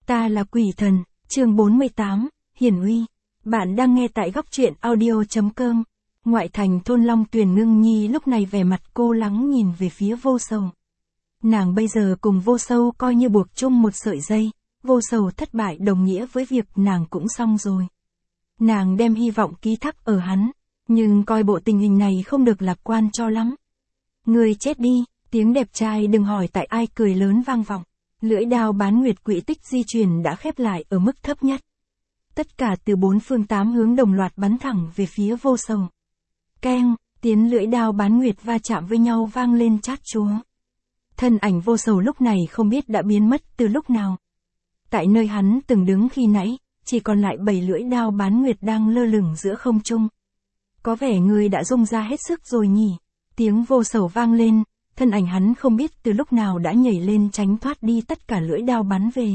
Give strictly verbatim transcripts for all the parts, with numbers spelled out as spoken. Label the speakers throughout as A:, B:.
A: Ta là quỷ thần, chương bốn mươi tám, Hiển Uy. Bạn đang nghe tại góc truyện audio.com. Ngoại thành thôn Long Tuyền Ngưng Nhi lúc này vẻ mặt cô lắng nhìn về phía Vô Sầu. Nàng bây giờ cùng Vô Sầu coi như buộc chung một sợi dây, Vô Sầu thất bại đồng nghĩa với việc nàng cũng xong rồi. Nàng đem hy vọng ký thác ở hắn, nhưng coi bộ tình hình này không được lạc quan cho lắm. Người chết đi, tiếng đẹp trai đừng hỏi tại ai cười lớn vang vọng. Lưỡi đao bán nguyệt quỹ tích di chuyển đã khép lại ở mức thấp nhất. Tất cả từ bốn phương tám hướng đồng loạt bắn thẳng về phía Vô Sầu. Keng, tiếng lưỡi đao bán nguyệt va chạm với nhau vang lên chát chúa. Thân ảnh Vô Sầu lúc này không biết đã biến mất từ lúc nào. Tại nơi hắn từng đứng khi nãy, chỉ còn lại bảy lưỡi đao bán nguyệt đang lơ lửng giữa không trung. Có vẻ người đã rung ra hết sức rồi nhỉ. Tiếng Vô Sầu vang lên. Thân ảnh hắn không biết từ lúc nào đã nhảy lên tránh thoát đi tất cả lưỡi đao bắn về.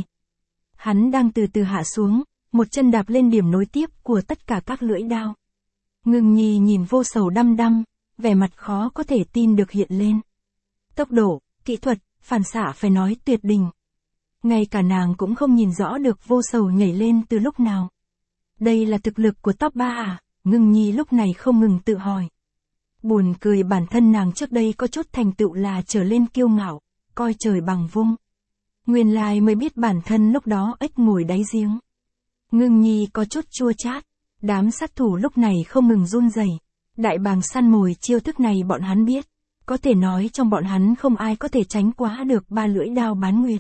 A: Hắn đang từ từ hạ xuống, một chân đạp lên điểm nối tiếp của tất cả các lưỡi đao. Ngưng Nhi nhìn Vô Sầu đăm đăm, vẻ mặt khó có thể tin được hiện lên. Tốc độ, kỹ thuật, phản xạ phải nói tuyệt đỉnh. Ngay cả nàng cũng không nhìn rõ được Vô Sầu nhảy lên từ lúc nào. Đây là thực lực của top ba à? Ngưng Nhi lúc này không ngừng tự hỏi. Buồn cười bản thân nàng trước đây có chút thành tựu là trở lên kiêu ngạo, coi trời bằng vung. Nguyên lai mới biết bản thân lúc đó ếch ngồi đáy giếng. Ngưng Nhi có chút chua chát, đám sát thủ lúc này không ngừng run rẩy. Đại bàng săn mồi chiêu thức này bọn hắn biết, có thể nói trong bọn hắn không ai có thể tránh quá được ba lưỡi đao bán nguyệt.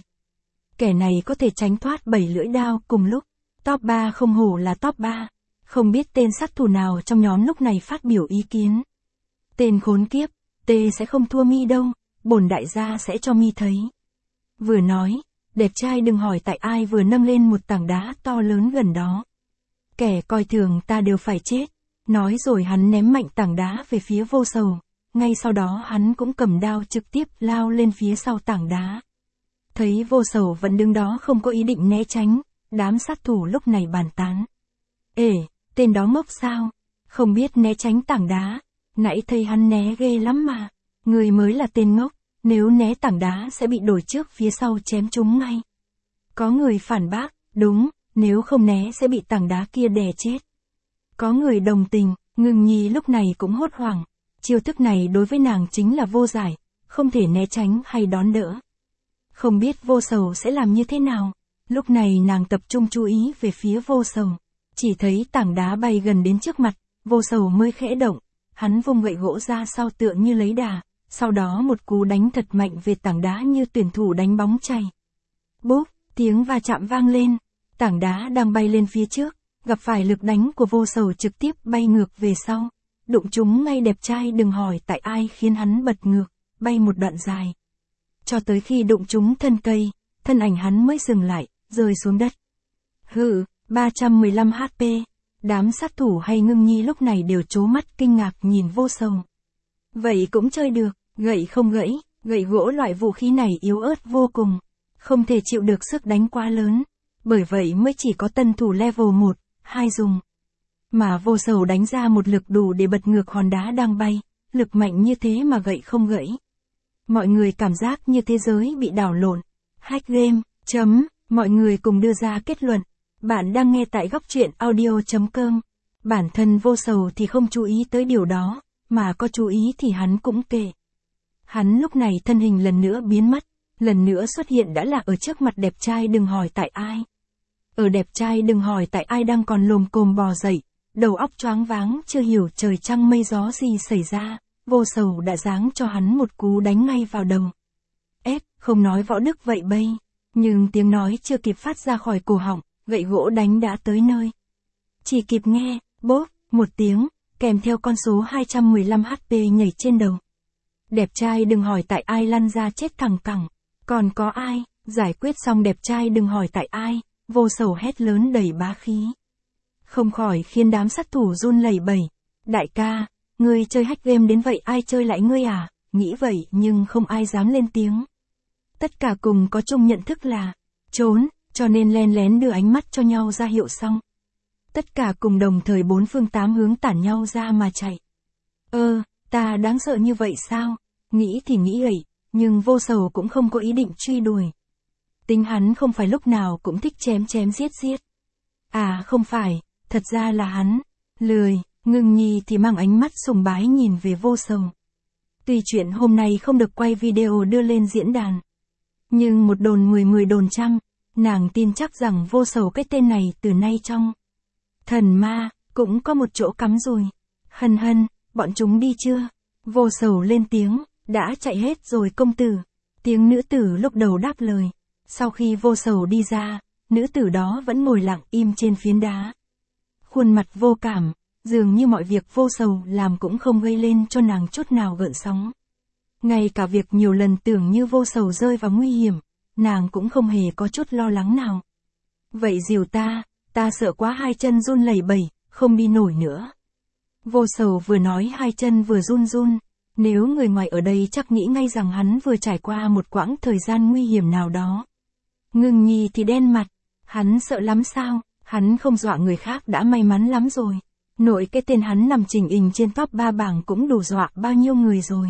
A: Kẻ này có thể tránh thoát bảy lưỡi đao cùng lúc, top ba không hổ là top ba, không biết tên sát thủ nào trong nhóm lúc này phát biểu ý kiến. Tên khốn kiếp, tê sẽ không thua mi đâu, bổn đại gia sẽ cho mi thấy. Vừa nói, đẹp trai đừng hỏi tại ai vừa nâng lên một tảng đá to lớn gần đó. Kẻ coi thường ta đều phải chết, nói rồi hắn ném mạnh tảng đá về phía Vô Sầu, ngay sau đó hắn cũng cầm đao trực tiếp lao lên phía sau tảng đá. Thấy Vô Sầu vẫn đứng đó không có ý định né tránh, đám sát thủ lúc này bàn tán. Ê, tên đó ngốc sao, không biết né tránh tảng đá. Nãy thấy hắn né ghê lắm mà, người mới là tên ngốc, nếu né tảng đá sẽ bị đổi trước phía sau chém chúng ngay. Có người phản bác, đúng, nếu không né sẽ bị tảng đá kia đè chết. Có người đồng tình, Ngưng Nhi lúc này cũng hốt hoảng, chiêu thức này đối với nàng chính là vô giải, không thể né tránh hay đón đỡ. Không biết Vô Sầu sẽ làm như thế nào, lúc này nàng tập trung chú ý về phía Vô Sầu, chỉ thấy tảng đá bay gần đến trước mặt, Vô Sầu mới khẽ động. Hắn vung gậy gỗ ra sau tựa như lấy đà, sau đó một cú đánh thật mạnh về tảng đá như tuyển thủ đánh bóng chày. Bốp, tiếng va chạm vang lên, tảng đá đang bay lên phía trước, gặp phải lực đánh của Vô Sầu trực tiếp bay ngược về sau, đụng trúng ngay đẹp trai đừng hỏi tại ai khiến hắn bật ngược, bay một đoạn dài. Cho tới khi đụng trúng thân cây, thân ảnh hắn mới dừng lại, rơi xuống đất. Hừ, ba trăm mười lăm hát pê. Đám sát thủ hay Ngưng Nhi lúc này đều trố mắt kinh ngạc nhìn Vô Sầu. Vậy cũng chơi được, gậy không gãy, gậy gỗ loại vũ khí này yếu ớt vô cùng, không thể chịu được sức đánh quá lớn, bởi vậy mới chỉ có tân thủ level một, hai dùng. Mà Vô Sầu đánh ra một lực đủ để bật ngược hòn đá đang bay, lực mạnh như thế mà gậy không gãy. Mọi người cảm giác như thế giới bị đảo lộn. Hack game, chấm, mọi người cùng đưa ra kết luận. Bạn đang nghe tại góc truyện audio.com. Bản thân Vô Sầu thì không chú ý tới điều đó, mà có chú ý thì hắn cũng kệ. Hắn lúc này thân hình lần nữa biến mất, lần nữa xuất hiện đã là ở trước mặt đẹp trai đừng hỏi tại ai. Ở đẹp trai đừng hỏi tại ai đang còn lồm cồm bò dậy, đầu óc choáng váng chưa hiểu trời trăng mây gió gì xảy ra, Vô Sầu đã giáng cho hắn một cú đánh ngay vào đầu. Ép, không nói võ đức vậy bây, nhưng tiếng nói chưa kịp phát ra khỏi cổ họng. Gậy gỗ đánh đã tới nơi. Chỉ kịp nghe, bốp, một tiếng, kèm theo con số hai trăm mười lăm hát pê nhảy trên đầu. Đẹp trai đừng hỏi tại ai lăn ra chết thẳng cẳng. Còn có ai, giải quyết xong đẹp trai đừng hỏi tại ai, Vô Sầu hét lớn đầy bá khí. Không khỏi khiến đám sát thủ run lẩy bẩy. Đại ca, ngươi chơi hack game đến vậy ai chơi lại ngươi à? Nghĩ vậy nhưng không ai dám lên tiếng. Tất cả cùng có chung nhận thức là, trốn. Cho nên len lén đưa ánh mắt cho nhau ra hiệu xong. Tất cả cùng đồng thời bốn phương tám hướng tản nhau ra mà chạy. Ơ, ta đáng sợ như vậy sao? Nghĩ thì nghĩ vậy, nhưng Vô Sầu cũng không có ý định truy đuổi. Tính hắn không phải lúc nào cũng thích chém chém giết giết. À không phải, thật ra là hắn, lười, Ngưng Nhi thì mang ánh mắt sùng bái nhìn về Vô Sầu. Tuy chuyện hôm nay không được quay video đưa lên diễn đàn. Nhưng một đồn mười mười đồn trăm, nàng tin chắc rằng Vô Sầu cái tên này từ nay trong thần ma, cũng có một chỗ cắm rồi. Hân hân, bọn chúng đi chưa? Vô Sầu lên tiếng, đã chạy hết rồi công tử. Tiếng nữ tử lúc đầu đáp lời. Sau khi Vô Sầu đi ra, nữ tử đó vẫn ngồi lặng im trên phiến đá. Khuôn mặt vô cảm, dường như mọi việc Vô Sầu làm cũng không gây lên cho nàng chút nào gợn sóng. Ngay cả việc nhiều lần tưởng như Vô Sầu rơi vào nguy hiểm, nàng cũng không hề có chút lo lắng nào. Vậy dìu ta, ta sợ quá hai chân run lẩy bẩy, không đi nổi nữa. Vô Sầu vừa nói hai chân vừa run run, nếu người ngoài ở đây chắc nghĩ ngay rằng hắn vừa trải qua một quãng thời gian nguy hiểm nào đó. Ngưng Nhi thì đen mặt, hắn sợ lắm sao, hắn không dọa người khác đã may mắn lắm rồi. Nội cái tên hắn nằm chỉnh hình trên top ba bảng cũng đủ dọa bao nhiêu người rồi.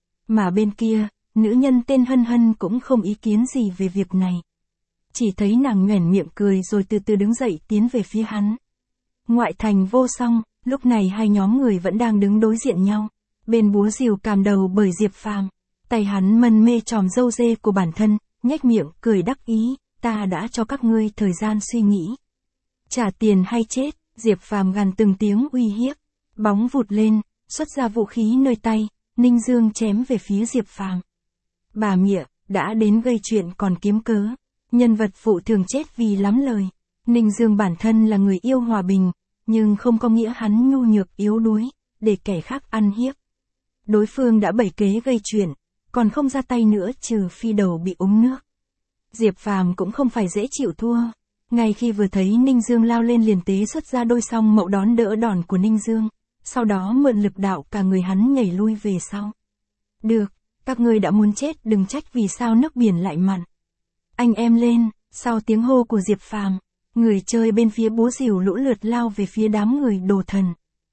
A: Mà bên kia, nữ nhân tên Hân Hân cũng không ý kiến gì về việc này. Chỉ thấy nàng nhoẻn miệng cười rồi từ từ đứng dậy tiến về phía hắn. Ngoại thành Vô Song, lúc này hai nhóm người vẫn đang đứng đối diện nhau. Bên búa rìu càm đầu bởi Diệp Phàm, tay hắn mân mê tròm râu dê của bản thân, nhếch miệng cười đắc ý, ta đã cho các ngươi thời gian suy nghĩ. Trả tiền hay chết, Diệp Phàm gằn từng tiếng uy hiếp, bóng vụt lên, xuất ra vũ khí nơi tay, Ninh Dương chém về phía Diệp Phàm. Bà mịa, đã đến gây chuyện còn kiếm cớ, nhân vật phụ thường chết vì lắm lời. Ninh Dương bản thân là người yêu hòa bình, nhưng không có nghĩa hắn nhu nhược yếu đuối, để kẻ khác ăn hiếp. Đối phương đã bày kế gây chuyện, còn không ra tay nữa trừ phi đầu bị úng nước. Diệp Phàm cũng không phải dễ chịu thua. Ngay khi vừa thấy Ninh Dương lao lên liền tế xuất ra đôi song mậu đón đỡ đòn của Ninh Dương, sau đó mượn lực đạo cả người hắn nhảy lui về sau. Được, các ngươi đã muốn chết đừng trách vì sao nước biển lại mặn. Anh em lên, sau tiếng hô của Diệp Phàm, người chơi bên phía búa rìu lũ lượt lao về phía đám người đồ thần.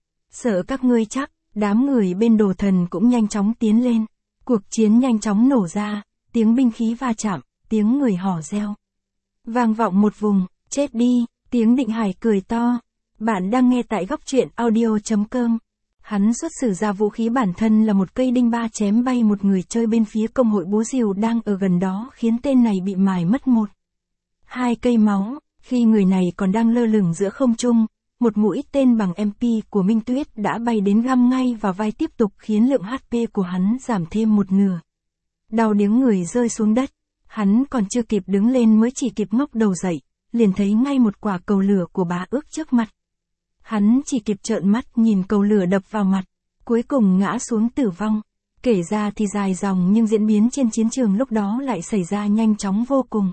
A: Sợ các ngươi chắc, đám người bên đồ thần cũng nhanh chóng tiến lên. Cuộc chiến nhanh chóng nổ ra, tiếng binh khí va chạm, tiếng người hò reo. Vang vọng một vùng, chết đi, tiếng Định Hải cười to. Bạn đang nghe tại góc truyện audio chấm com. Hắn xuất sử ra vũ khí bản thân là một cây đinh ba chém bay một người chơi bên phía công hội búa rìu đang ở gần đó khiến tên này bị mài mất một. Hai cây máu, khi người này còn đang lơ lửng giữa không trung, một mũi tên bằng em pê của Minh Tuyết đã bay đến găm ngay vào vai tiếp tục khiến lượng hát pê của hắn giảm thêm một nửa. Đau điếng người rơi xuống đất, hắn còn chưa kịp đứng lên mới chỉ kịp ngóc đầu dậy, liền thấy ngay một quả cầu lửa của Bá Ước trước mặt. Hắn chỉ kịp trợn mắt nhìn cầu lửa đập vào mặt, cuối cùng ngã xuống tử vong. Kể ra thì dài dòng nhưng diễn biến trên chiến trường lúc đó lại xảy ra nhanh chóng vô cùng.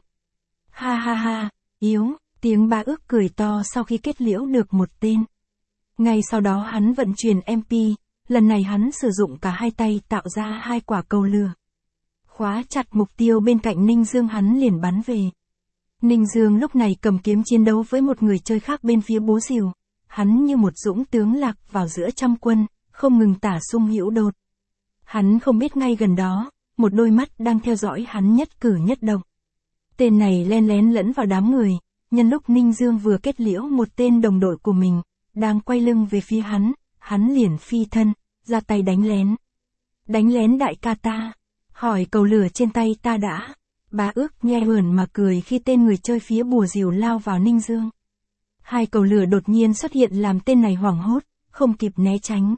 A: Ha ha ha, yếu, tiếng Bá Ước cười to sau khi kết liễu được một tên. Ngay sau đó hắn vận chuyển em pê, lần này hắn sử dụng cả hai tay tạo ra hai quả cầu lửa. Khóa chặt mục tiêu bên cạnh Ninh Dương hắn liền bắn về. Ninh Dương lúc này cầm kiếm chiến đấu với một người chơi khác bên phía búa rìu. Hắn như một dũng tướng lạc vào giữa trăm quân, không ngừng tả sung hữu đột. Hắn không biết ngay gần đó, một đôi mắt đang theo dõi hắn nhất cử nhất động. Tên này len lén lẫn vào đám người, nhân lúc Ninh Dương vừa kết liễu một tên đồng đội của mình, đang quay lưng về phía hắn, hắn liền phi thân, ra tay đánh lén. Đánh lén đại ca ta, hỏi cầu lửa trên tay ta đã. Bá Ước nhe hờn mà cười khi tên người chơi phía bùa rìu lao vào Ninh Dương. Hai cầu lửa đột nhiên xuất hiện làm tên này hoảng hốt, không kịp né tránh.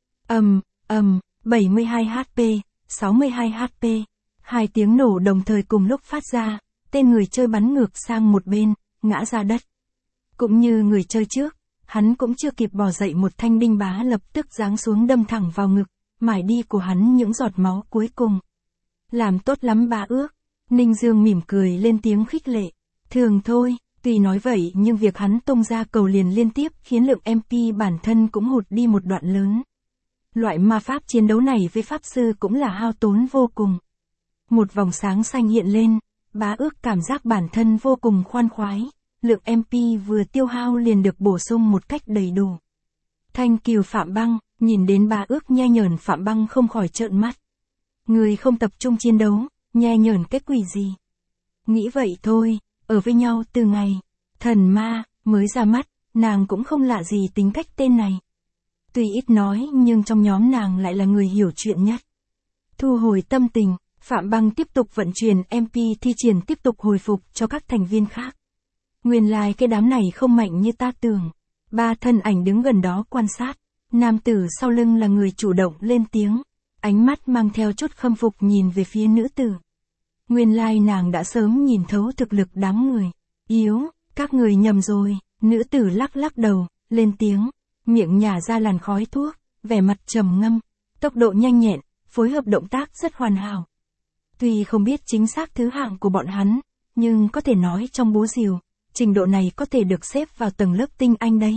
A: Ầm, ầm, bảy mươi hai hát pê, sáu mươi hai hát pê. Hai tiếng nổ đồng thời cùng lúc phát ra, tên người chơi bắn ngược sang một bên, ngã ra đất. Cũng như người chơi trước, hắn cũng chưa kịp bò dậy một thanh đinh bá lập tức giáng xuống đâm thẳng vào ngực, mải đi của hắn những giọt máu cuối cùng. Làm tốt lắm Bá Ước. Ninh Dương mỉm cười lên tiếng khích lệ. Thường thôi, tuy nói vậy nhưng việc hắn tung ra cầu liền liên tiếp khiến lượng em pê bản thân cũng hụt đi một đoạn lớn. Loại ma pháp chiến đấu này với pháp sư cũng là hao tốn vô cùng. Một vòng sáng xanh hiện lên, Bá Ước cảm giác bản thân vô cùng khoan khoái, lượng em pê vừa tiêu hao liền được bổ sung một cách đầy đủ. Thanh Kiều Phạm Băng, nhìn đến Bá Ước nhe nhởn Phạm Băng không khỏi trợn mắt. Người không tập trung chiến đấu, nhe nhởn cái quỷ gì. Nghĩ vậy thôi, ở với nhau từ ngày thần ma mới ra mắt, nàng cũng không lạ gì tính cách tên này. Tuy ít nói nhưng trong nhóm nàng lại là người hiểu chuyện nhất. Thu hồi tâm tình, Phạm Băng tiếp tục vận chuyển em pê thi triển tiếp tục hồi phục cho các thành viên khác. Nguyên lai cái đám này không mạnh như ta tưởng. Ba thân ảnh đứng gần đó quan sát. Nam tử sau lưng là người chủ động lên tiếng. Ánh mắt mang theo chút khâm phục nhìn về phía nữ tử. Nguyên lai nàng đã sớm nhìn thấu thực lực đám người. Yếu, các người nhầm rồi. Nữ tử lắc lắc đầu, lên tiếng. Miệng nhả ra làn khói thuốc, vẻ mặt trầm ngâm. Tốc độ nhanh nhẹn, phối hợp động tác rất hoàn hảo. Tuy không biết chính xác thứ hạng của bọn hắn, nhưng có thể nói trong búa rìu, trình độ này có thể được xếp vào tầng lớp tinh anh đấy.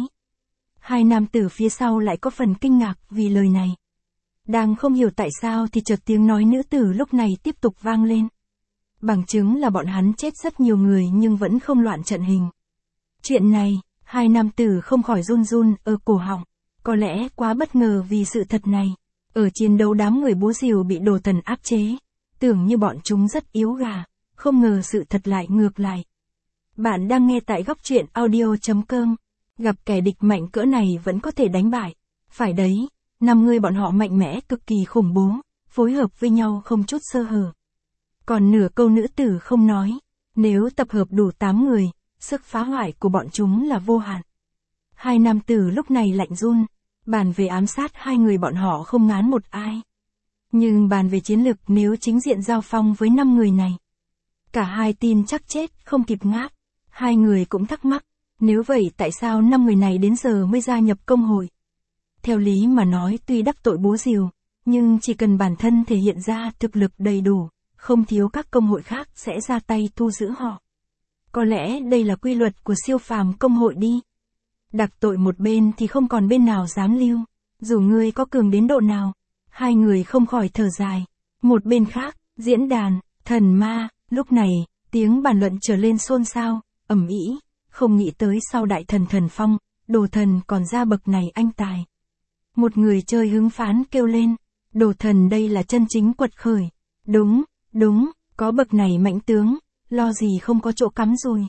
A: Hai nam tử phía sau lại có phần kinh ngạc vì lời này. Đang không hiểu tại sao thì chợt tiếng nói nữ tử lúc này tiếp tục vang lên. Bằng chứng là bọn hắn chết rất nhiều người nhưng vẫn không loạn trận hình. Chuyện này, hai nam tử không khỏi run run ở cổ họng. Có lẽ quá bất ngờ vì sự thật này. Ở chiến đấu đám người búa rìu bị đồ thần áp chế. Tưởng như bọn chúng rất yếu gà, không ngờ sự thật lại ngược lại. Bạn đang nghe tại góc truyện audio chấm com. Gặp kẻ địch mạnh cỡ này vẫn có thể đánh bại. Phải đấy, năm người bọn họ mạnh mẽ cực kỳ khủng bố, phối hợp với nhau không chút sơ hở. Còn nửa câu nữ tử không nói, nếu tập hợp đủ tám người, sức phá hoại của bọn chúng là vô hạn. Hai nam tử lúc này lạnh run, bàn về ám sát hai người bọn họ không ngán một ai. Nhưng bàn về chiến lực nếu chính diện giao phong với năm người này. Cả hai tin chắc chết không kịp ngáp. Hai người cũng thắc mắc, nếu vậy tại sao năm người này đến giờ mới gia nhập công hội? Theo lý mà nói tuy đắc tội búa rìu, nhưng chỉ cần bản thân thể hiện ra thực lực đầy đủ, không thiếu các công hội khác sẽ ra tay thu giữ họ. Có lẽ đây là quy luật của siêu phàm công hội đi. Đặc tội một bên thì không còn bên nào dám lưu, dù ngươi có cường đến độ nào. Hai người không khỏi thở dài. Một bên khác, diễn đàn, thần ma, lúc này, tiếng bàn luận trở lên xôn xao, ầm ĩ, không nghĩ tới sau đại thần thần phong, đồ thần còn ra bậc này anh tài. Một người chơi hứng phán kêu lên, đồ thần đây là chân chính quật khởi. Đúng, đúng, có bậc này mạnh tướng, lo gì không có chỗ cắm rồi.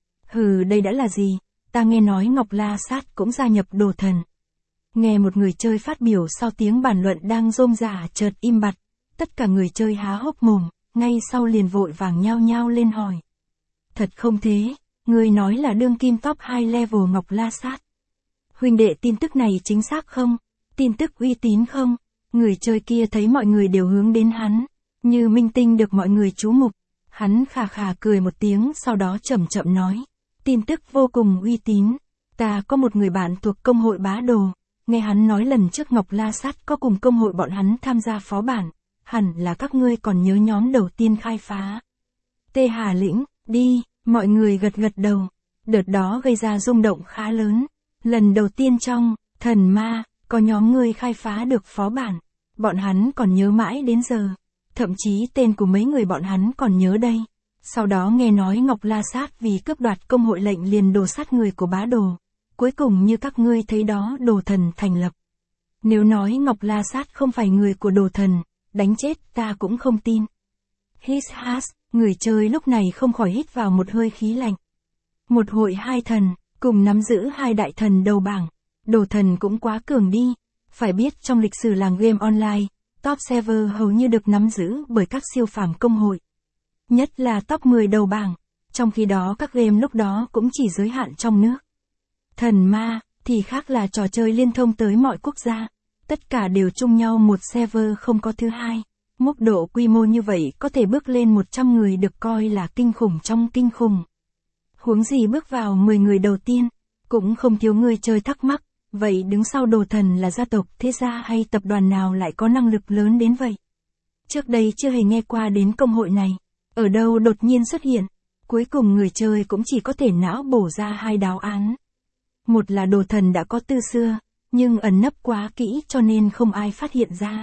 A: Hừ, đây đã là gì, ta nghe nói Ngọc La Sát cũng gia nhập đồ thần. Nghe một người chơi phát biểu sau tiếng bàn luận đang rôm rả chợt im bặt, tất cả người chơi há hốc mồm, ngay sau liền vội vàng nhao nhao lên hỏi. Thật không thế, người nói là đương kim top hai level Ngọc La Sát. Huynh đệ tin tức này chính xác không? Tin tức uy tín không? Người chơi kia thấy mọi người đều hướng đến hắn, như minh tinh được mọi người chú mục. Hắn khà khà cười một tiếng sau đó chậm chậm nói. Tin tức vô cùng uy tín. Ta có một người bạn thuộc công hội bá đồ. Nghe hắn nói lần trước Ngọc La Sát có cùng công hội bọn hắn tham gia phó bản. Hẳn là các ngươi còn nhớ nhóm đầu tiên khai phá. Tê Hà Lĩnh, đi, mọi người gật gật đầu. Đợt đó gây ra rung động khá lớn. Lần đầu tiên trong, thần ma, có nhóm người khai phá được phó bản. Bọn hắn còn nhớ mãi đến giờ. Thậm chí tên của mấy người bọn hắn còn nhớ đây. Sau đó nghe nói Ngọc La Sát vì cướp đoạt công hội lệnh liền đồ sát người của bá đồ. Cuối cùng như các ngươi thấy đó đồ thần thành lập. Nếu nói Ngọc La Sát không phải người của đồ thần, đánh chết ta cũng không tin. Hít has, người chơi lúc này không khỏi hít vào một hơi khí lạnh. Một hội hai thần, cùng nắm giữ hai đại thần đầu bảng. Đồ thần cũng quá cường đi. Phải biết trong lịch sử làng game online, top server hầu như được nắm giữ bởi các siêu phàm công hội. Nhất là top mười đầu bảng. Trong khi đó các game lúc đó cũng chỉ giới hạn trong nước. Thần ma, thì khác là trò chơi liên thông tới mọi quốc gia. Tất cả đều chung nhau một server không có thứ hai. Mức độ quy mô như vậy có thể bước lên một trăm người được coi là kinh khủng trong kinh khủng. Huống gì bước vào mười người đầu tiên, cũng không thiếu người chơi thắc mắc. Vậy đứng sau đồ thần là gia tộc thế gia hay tập đoàn nào lại có năng lực lớn đến vậy? Trước đây chưa hề nghe qua đến công hội này. Ở đâu đột nhiên xuất hiện. Cuối cùng người chơi cũng chỉ có thể não bổ ra hai đáp án. Một là đồ thần đã có từ xưa, nhưng ẩn nấp quá kỹ cho nên không ai phát hiện ra.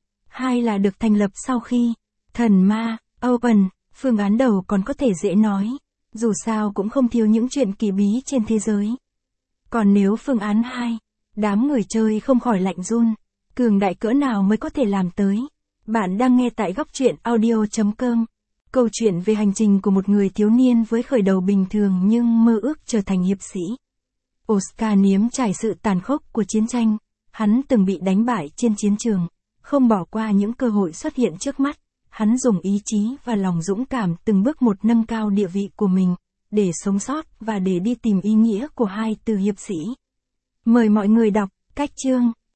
A: Hai là được thành lập sau khi thần ma, open, phương án đầu còn có thể dễ nói. Dù sao cũng không thiếu những chuyện kỳ bí trên thế giới. Còn nếu phương án hai, đám người chơi không khỏi lạnh run. Cường đại cỡ nào mới có thể làm tới. Bạn đang nghe tại góc truyện audio chấm com. Câu chuyện về hành trình của một người thiếu niên với khởi đầu bình thường nhưng mơ ước trở thành hiệp sĩ. Oscar nếm trải sự tàn khốc của chiến tranh, hắn từng bị đánh bại trên chiến trường, không bỏ qua những cơ hội xuất hiện trước mắt, hắn dùng ý chí và lòng dũng cảm từng bước một nâng cao địa vị của mình, để sống sót và để đi tìm ý nghĩa của hai từ hiệp sĩ. Mời mọi người đọc, cách chương.